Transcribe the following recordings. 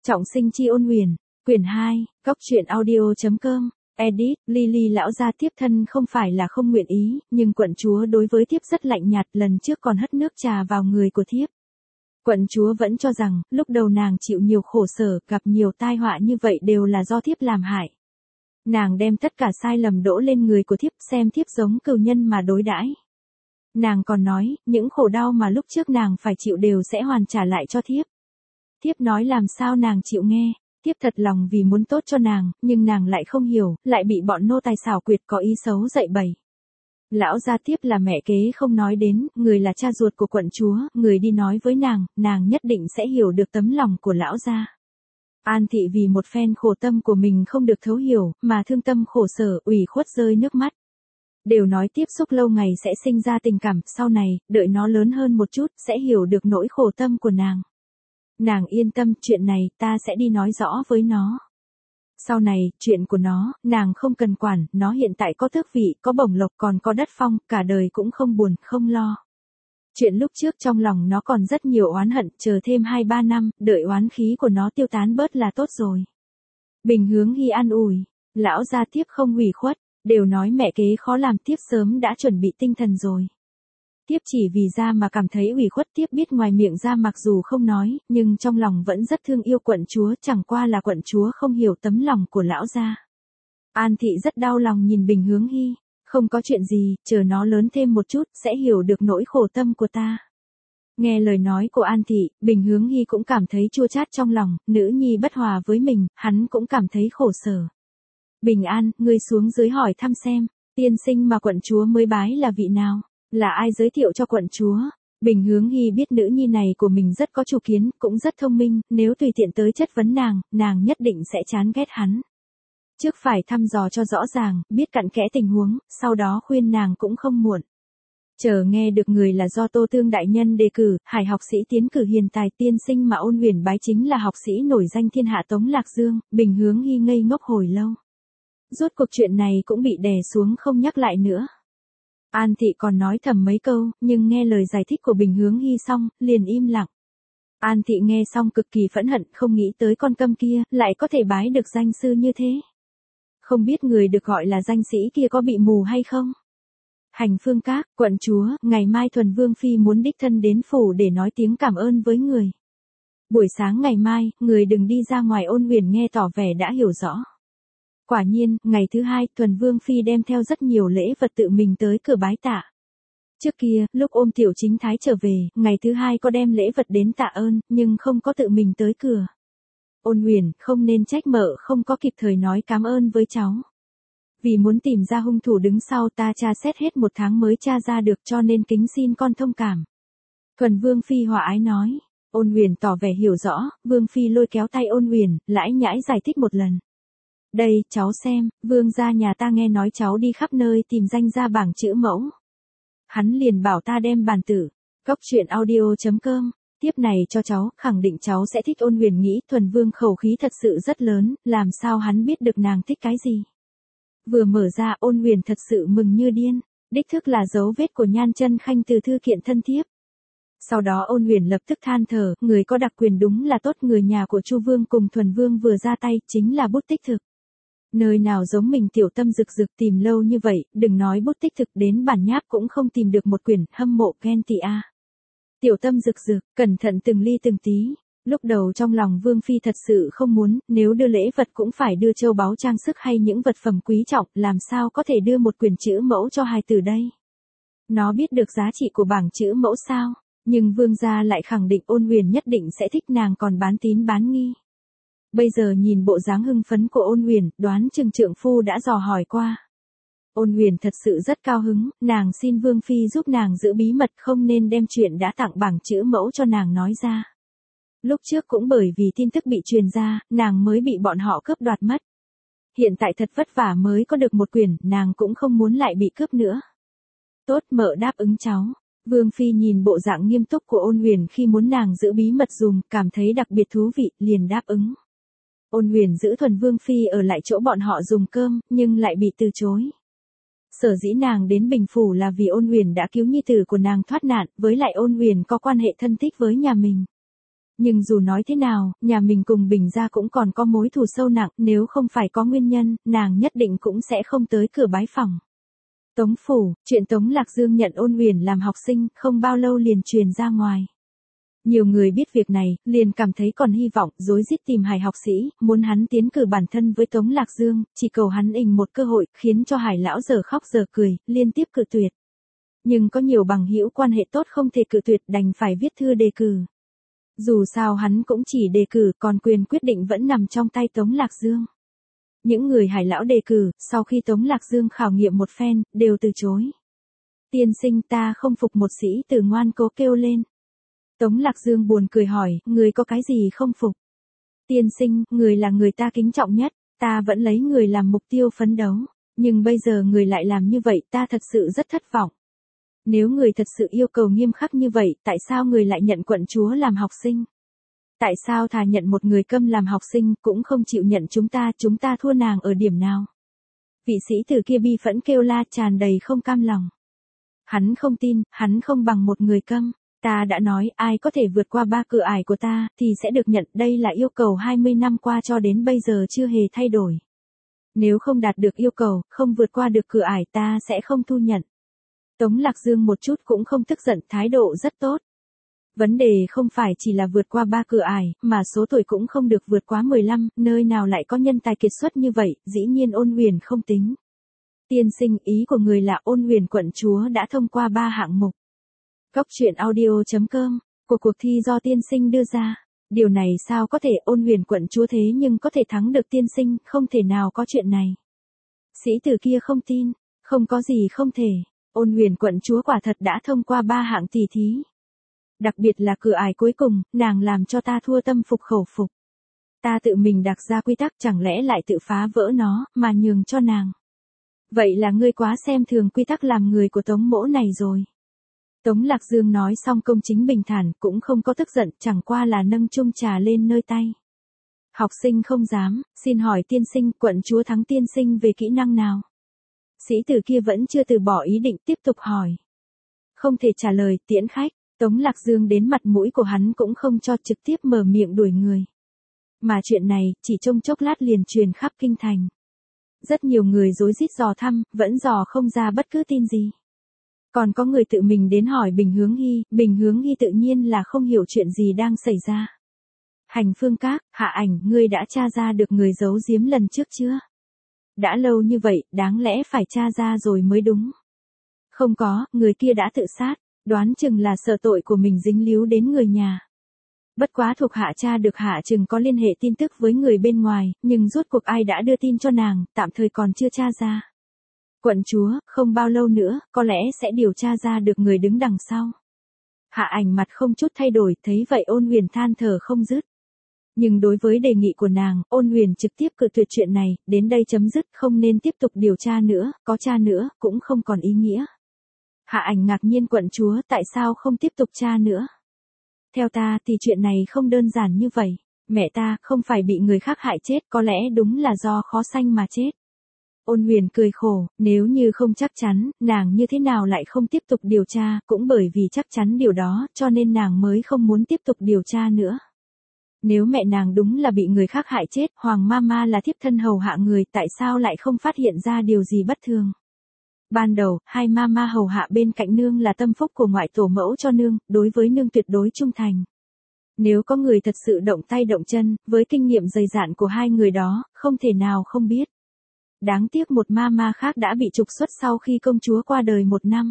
Trọng sinh chi ôn huyền, quyển 2, góc truyện audio.com, edit, Lily lão gia tiếp thân không phải là không nguyện ý, nhưng quận chúa đối với thiếp rất lạnh nhạt, lần trước còn hất nước trà vào người của thiếp. Quận chúa vẫn cho rằng, lúc đầu nàng chịu nhiều khổ sở, gặp nhiều tai họa như vậy đều là do thiếp làm hại. Nàng đem tất cả sai lầm đổ lên người của thiếp, xem thiếp giống cừu nhân mà đối đãi. Nàng còn nói, những khổ đau mà lúc trước nàng phải chịu đều sẽ hoàn trả lại cho thiếp. Thiếp nói làm sao nàng chịu nghe, thiếp thật lòng vì muốn tốt cho nàng, nhưng nàng lại không hiểu, lại bị bọn nô tài xảo quyệt có ý xấu dạy bày. Lão gia thiếp là mẹ kế không nói đến, người là cha ruột của quận chúa, người đi nói với nàng nhất định sẽ hiểu được tấm lòng của lão gia. An thị vì một phen khổ tâm của mình không được thấu hiểu, mà thương tâm khổ sở, ủy khuất rơi nước mắt. Đều nói tiếp xúc lâu ngày sẽ sinh ra tình cảm, sau này, đợi nó lớn hơn một chút, sẽ hiểu được nỗi khổ tâm của nàng. Nàng yên tâm, chuyện này, ta sẽ đi nói rõ với nó. Sau này, chuyện của nó, nàng không cần quản, nó hiện tại có tước vị, có bổng lộc còn có đất phong, cả đời cũng không buồn, không lo. Chuyện lúc trước trong lòng nó còn rất nhiều oán hận, chờ thêm 2-3 năm, đợi oán khí của nó tiêu tán bớt là tốt rồi. Bình Hướng Hy an ủi, lão gia tiếp không hủy khuất, đều nói mẹ kế khó làm, tiếp sớm đã chuẩn bị tinh thần rồi. Tiếp chỉ vì ra mà cảm thấy ủy khuất, tiếp biết ngoài miệng ra mặc dù không nói, nhưng trong lòng vẫn rất thương yêu quận chúa, chẳng qua là quận chúa không hiểu tấm lòng của lão gia. An thị rất đau lòng nhìn Bình Hướng Hy, không có chuyện gì, chờ nó lớn thêm một chút, sẽ hiểu được nỗi khổ tâm của ta. Nghe lời nói của An thị, Bình Hướng Hy cũng cảm thấy chua chát trong lòng, nữ nhi bất hòa với mình, hắn cũng cảm thấy khổ sở. Bình An, ngươi xuống dưới hỏi thăm xem, tiên sinh mà quận chúa mới bái là vị nào? Là ai giới thiệu cho quận chúa? Bình Hướng Hy biết nữ nhi này của mình rất có chủ kiến, cũng rất thông minh, nếu tùy tiện tới chất vấn nàng nhất định sẽ chán ghét hắn. Trước phải thăm dò cho rõ ràng, biết cặn kẽ tình huống, sau đó khuyên nàng cũng không muộn. Chờ nghe được người là do Tô Tương đại nhân đề cử, Hải học sĩ tiến cử hiền tài, tiên sinh mà ôn huyền bái chính là học sĩ nổi danh thiên hạ Tống Lạc Dương, Bình Hướng Hy ngây ngốc hồi lâu. Rốt cuộc chuyện này cũng bị đè xuống không nhắc lại nữa. An thị còn nói thầm mấy câu, nhưng nghe lời giải thích của Bình Hướng Hy xong, liền im lặng. An thị nghe xong cực kỳ phẫn hận, không nghĩ tới con câm kia, lại có thể bái được danh sư như thế. Không biết người được gọi là danh sĩ kia có bị mù hay không? Hành Phương Các, quận chúa, ngày mai Thuần Vương Phi muốn đích thân đến phủ để nói tiếng cảm ơn với người. Buổi sáng ngày mai, người đừng đi ra ngoài, ôn huyền nghe tỏ vẻ đã hiểu rõ. Quả nhiên, ngày thứ hai, Thuần Vương Phi đem theo rất nhiều lễ vật tự mình tới cửa bái tạ. Trước kia, lúc ôm Tiểu Chính Thái trở về, ngày thứ hai có đem lễ vật đến tạ ơn, nhưng không có tự mình tới cửa. Ôn huyền, không nên trách mợ không có kịp thời nói cảm ơn với cháu. Vì muốn tìm ra hung thủ đứng sau, ta tra xét hết 1 tháng mới tra ra được, cho nên kính xin con thông cảm. Thuần Vương Phi hòa ái nói. Ôn huyền tỏ vẻ hiểu rõ, Vương Phi lôi kéo tay ôn huyền, lãi nhãi giải thích một lần. Đây, cháu xem, vương gia nhà ta nghe nói cháu đi khắp nơi tìm danh gia bảng chữ mẫu. Hắn liền bảo ta đem bản tử, góc truyện audio.com, tiếp này cho cháu, khẳng định cháu sẽ thích. Ôn huyền nghĩ Thuần Vương khẩu khí thật sự rất lớn, làm sao hắn biết được nàng thích cái gì. Vừa mở ra, ôn huyền thật sự mừng như điên, đích thức là dấu vết của Nhan Chân Khanh từ thư kiện thân thiếp. Sau đó ôn huyền lập tức than thở, người có đặc quyền đúng là tốt, người nhà của Chu Vương cùng Thuần Vương vừa ra tay, chính là bút tích thực. Nơi nào giống mình tiểu tâm rực rực tìm lâu như vậy, đừng nói bút tích thực, đến bản nháp cũng không tìm được một quyển, hâm mộ ghen tị a. Tiểu tâm rực rực, cẩn thận từng ly từng tí. Lúc đầu trong lòng Vương Phi thật sự không muốn, nếu đưa lễ vật cũng phải đưa châu báu trang sức hay những vật phẩm quý trọng, làm sao có thể đưa một quyển chữ mẫu cho hài tử đây. Nó biết được giá trị của bảng chữ mẫu sao, nhưng Vương gia lại khẳng định ôn huyền nhất định sẽ thích, nàng còn bán tín bán nghi. Bây giờ nhìn bộ dáng hưng phấn của ôn huyền, đoán chừng trượng phu đã dò hỏi qua. Ôn huyền thật sự rất cao hứng, nàng xin Vương Phi giúp nàng giữ bí mật, không nên đem chuyện đã tặng bảng chữ mẫu cho nàng nói ra. Lúc trước cũng bởi vì tin tức bị truyền ra, nàng mới bị bọn họ cướp đoạt mất. Hiện tại thật vất vả mới có được một quyển, nàng cũng không muốn lại bị cướp nữa. Tốt, mợ đáp ứng cháu. Vương Phi nhìn bộ dạng nghiêm túc của ôn huyền khi muốn nàng giữ bí mật dùm, cảm thấy đặc biệt thú vị, liền đáp ứng. Ôn huyền giữ Thuần Vương Phi ở lại chỗ bọn họ dùng cơm, nhưng lại bị từ chối. Sở dĩ nàng đến Bình Phủ là vì ôn huyền đã cứu nhi tử của nàng thoát nạn, với lại ôn huyền có quan hệ thân thích với nhà mình. Nhưng dù nói thế nào, nhà mình cùng Bình gia cũng còn có mối thù sâu nặng, nếu không phải có nguyên nhân, nàng nhất định cũng sẽ không tới cửa bái phỏng. Tống phủ, chuyện Tống Lạc Dương nhận Ôn Huyền làm học sinh, không bao lâu liền truyền ra ngoài. Nhiều người biết việc này, liền cảm thấy còn hy vọng, rối rít tìm Hải học sĩ, muốn hắn tiến cử bản thân với Tống Lạc Dương, chỉ cầu hắn ình một cơ hội, khiến cho Hải lão giờ khóc giờ cười, liên tiếp cự tuyệt. Nhưng có nhiều bằng hữu quan hệ tốt không thể cự tuyệt, đành phải viết thư đề cử. Dù sao hắn cũng chỉ đề cử, còn quyền quyết định vẫn nằm trong tay Tống Lạc Dương. Những người Hải lão đề cử, sau khi Tống Lạc Dương khảo nghiệm một phen, đều từ chối. Tiên sinh, ta không phục, một sĩ tử ngoan cố kêu lên. Tống Lạc Dương buồn cười hỏi, người có cái gì không phục? Tiên sinh, người là người ta kính trọng nhất, ta vẫn lấy người làm mục tiêu phấn đấu. Nhưng bây giờ người lại làm như vậy, ta thật sự rất thất vọng. Nếu người thật sự yêu cầu nghiêm khắc như vậy, tại sao người lại nhận quận chúa làm học sinh? Tại sao thà nhận một người câm làm học sinh, cũng không chịu nhận chúng ta thua nàng ở điểm nào? Vị sĩ tử kia bi phẫn kêu la, tràn đầy không cam lòng. Hắn không tin, hắn không bằng một người câm. Ta đã nói, ai có thể vượt qua 3 cửa ải của ta, thì sẽ được nhận, đây là yêu cầu 20 năm qua cho đến bây giờ chưa hề thay đổi. Nếu không đạt được yêu cầu, không vượt qua được cửa ải, ta sẽ không thu nhận. Tống Lạc Dương một chút cũng không tức giận, thái độ rất tốt. Vấn đề không phải chỉ là vượt qua 3 cửa ải, mà số tuổi cũng không được vượt quá 15, nơi nào lại có nhân tài kiệt xuất như vậy, dĩ nhiên Ôn Huyền không tính. Tiên sinh, ý của người là Ôn Huyền quận chúa đã thông qua 3 hạng mục. Góc truyện audio.com, cuộc thi do tiên sinh đưa ra. Điều này sao có thể, Ôn Huyền quận chúa thế nhưng có thể thắng được tiên sinh, không thể nào có chuyện này. Sĩ tử kia không tin, không có gì không thể, Ôn Huyền quận chúa quả thật đã thông qua 3 hạng tỷ thí. Đặc biệt là cửa ải cuối cùng, nàng làm cho ta thua tâm phục khẩu phục. Ta tự mình đặt ra quy tắc, chẳng lẽ lại tự phá vỡ nó, mà nhường cho nàng. Vậy là ngươi quá xem thường quy tắc làm người của Tống mỗ này rồi. Tống Lạc Dương nói xong công chính bình thản, cũng không có tức giận, chẳng qua là nâng chung trà lên nơi tay. Học sinh không dám, xin hỏi tiên sinh, quận chúa thắng tiên sinh về kỹ năng nào? Sĩ tử kia vẫn chưa từ bỏ ý định, tiếp tục hỏi. Không thể trả lời, tiễn khách. Tống Lạc Dương đến mặt mũi của hắn cũng không cho, trực tiếp mở miệng đuổi người. Mà chuyện này, chỉ trong chốc lát liền truyền khắp kinh thành. Rất nhiều người rối rít dò thăm, vẫn dò không ra bất cứ tin gì. Còn có người tự mình đến hỏi Bình Hướng Hy tự nhiên là không hiểu chuyện gì đang xảy ra. Hành Phương Các, Hạ Ảnh, ngươi đã tra ra được người giấu giếm lần trước chưa? Đã lâu như vậy, đáng lẽ phải tra ra rồi mới đúng. Không có, người kia đã tự sát, đoán chừng là sợ tội của mình dính líu đến người nhà. Bất quá thuộc hạ tra được Hạ chừng có liên hệ tin tức với người bên ngoài, nhưng rốt cuộc ai đã đưa tin cho nàng, tạm thời còn chưa tra ra. Quận chúa, không bao lâu nữa, có lẽ sẽ điều tra ra được người đứng đằng sau. Hạ Ảnh mặt không chút thay đổi, thấy vậy Ôn Huyền than thở không dứt. Nhưng đối với đề nghị của nàng, Ôn Huyền trực tiếp cự tuyệt chuyện này, đến đây chấm dứt, không nên tiếp tục điều tra nữa, có tra nữa, cũng không còn ý nghĩa. Hạ Ảnh ngạc nhiên, quận chúa, tại sao không tiếp tục tra nữa? Theo ta thì chuyện này không đơn giản như vậy. Mẹ ta không phải bị người khác hại chết, có lẽ đúng là do khó sanh mà chết. Ôn Huyền cười khổ, nếu như không chắc chắn, nàng như thế nào lại không tiếp tục điều tra, cũng bởi vì chắc chắn điều đó, cho nên nàng mới không muốn tiếp tục điều tra nữa. Nếu mẹ nàng đúng là bị người khác hại chết, Hoàng Mama là thiếp thân hầu hạ người, tại sao lại không phát hiện ra điều gì bất thường? Ban đầu, hai Mama hầu hạ bên cạnh nương là tâm phúc của ngoại tổ mẫu cho nương, đối với nương tuyệt đối trung thành. Nếu có người thật sự động tay động chân, với kinh nghiệm dày dạn của hai người đó, không thể nào không biết. Đáng tiếc một Mama khác đã bị trục xuất sau khi công chúa qua đời 1 năm.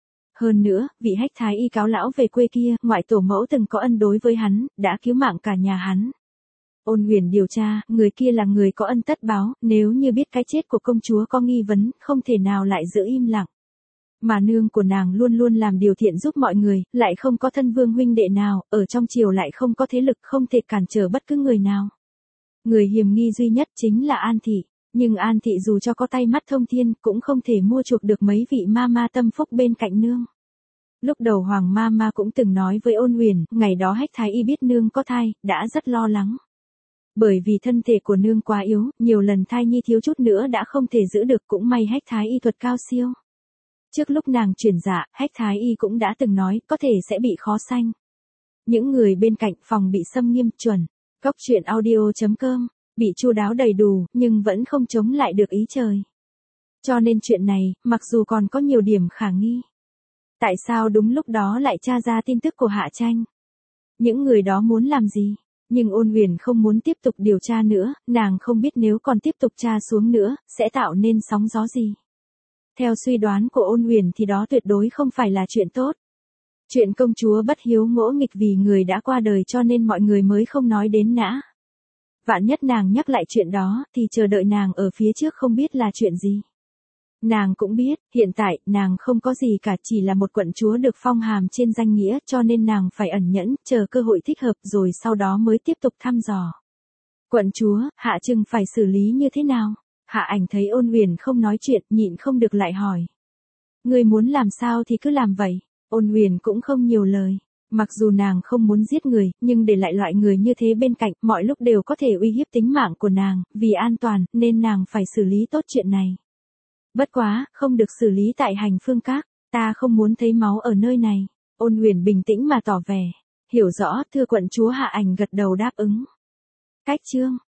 Hơn nữa, vị Hách Thái Y cáo lão về quê kia, ngoại tổ mẫu từng có ân đối với hắn, đã cứu mạng cả nhà hắn. Ôn Huyền điều tra, người kia là người có ân tất báo, nếu như biết cái chết của công chúa có nghi vấn, không thể nào lại giữ im lặng. Mà nương của nàng luôn luôn làm điều thiện giúp mọi người, lại không có thân vương huynh đệ nào, ở trong triều lại không có thế lực, không thể cản trở bất cứ người nào. Người hiềm nghi duy nhất chính là An Thị. Nhưng An Thị dù cho có tay mắt thông thiên, cũng không thể mua chuộc được mấy vị Mama tâm phúc bên cạnh nương. Lúc đầu Hoàng Mama cũng từng nói với Ôn Huyền, ngày đó Hách Thái Y biết nương có thai, đã rất lo lắng. Bởi vì thân thể của nương quá yếu, nhiều lần thai nhi thiếu chút nữa đã không thể giữ được, cũng may Hách Thái Y thuật cao siêu. Trước lúc nàng chuyển dạ, Hách Thái Y cũng đã từng nói, có thể sẽ bị khó sanh. Những người bên cạnh phòng bị xâm nghiêm chuẩn. Cốc truyện audio.com, bị chu đáo đầy đủ, nhưng vẫn không chống lại được ý trời. Cho nên chuyện này, mặc dù còn có nhiều điểm khả nghi. Tại sao đúng lúc đó lại tra ra tin tức của Hạ Tranh? Những người đó muốn làm gì? Nhưng Ôn Huyền không muốn tiếp tục điều tra nữa, nàng không biết nếu còn tiếp tục tra xuống nữa, sẽ tạo nên sóng gió gì. Theo suy đoán của Ôn Huyền thì đó tuyệt đối không phải là chuyện tốt. Chuyện công chúa bất hiếu ngỗ nghịch vì người đã qua đời cho nên mọi người mới không nói đến nã. Vạn nhất nàng nhắc lại chuyện đó thì chờ đợi nàng ở phía trước không biết là chuyện gì. Nàng cũng biết, hiện tại, nàng không có gì cả, chỉ là một quận chúa được phong hàm trên danh nghĩa, cho nên nàng phải ẩn nhẫn, chờ cơ hội thích hợp rồi sau đó mới tiếp tục thăm dò. Quận chúa, Hạ Trừng phải xử lý như thế nào? Hạ Ảnh thấy Ôn Huyền không nói chuyện, nhịn không được lại hỏi. Ngươi muốn làm sao thì cứ làm vậy. Ôn Huyền cũng không nhiều lời. Mặc dù nàng không muốn giết người, nhưng để lại loại người như thế bên cạnh, mọi lúc đều có thể uy hiếp tính mạng của nàng, vì an toàn, nên nàng phải xử lý tốt chuyện này. Bất quá, không được xử lý tại Hành Phương Các, ta không muốn thấy máu ở nơi này. Ôn Huyền bình tĩnh mà tỏ vẻ. Hiểu rõ, thưa quận chúa. Hạ Ảnh gật đầu đáp ứng. Cách chương.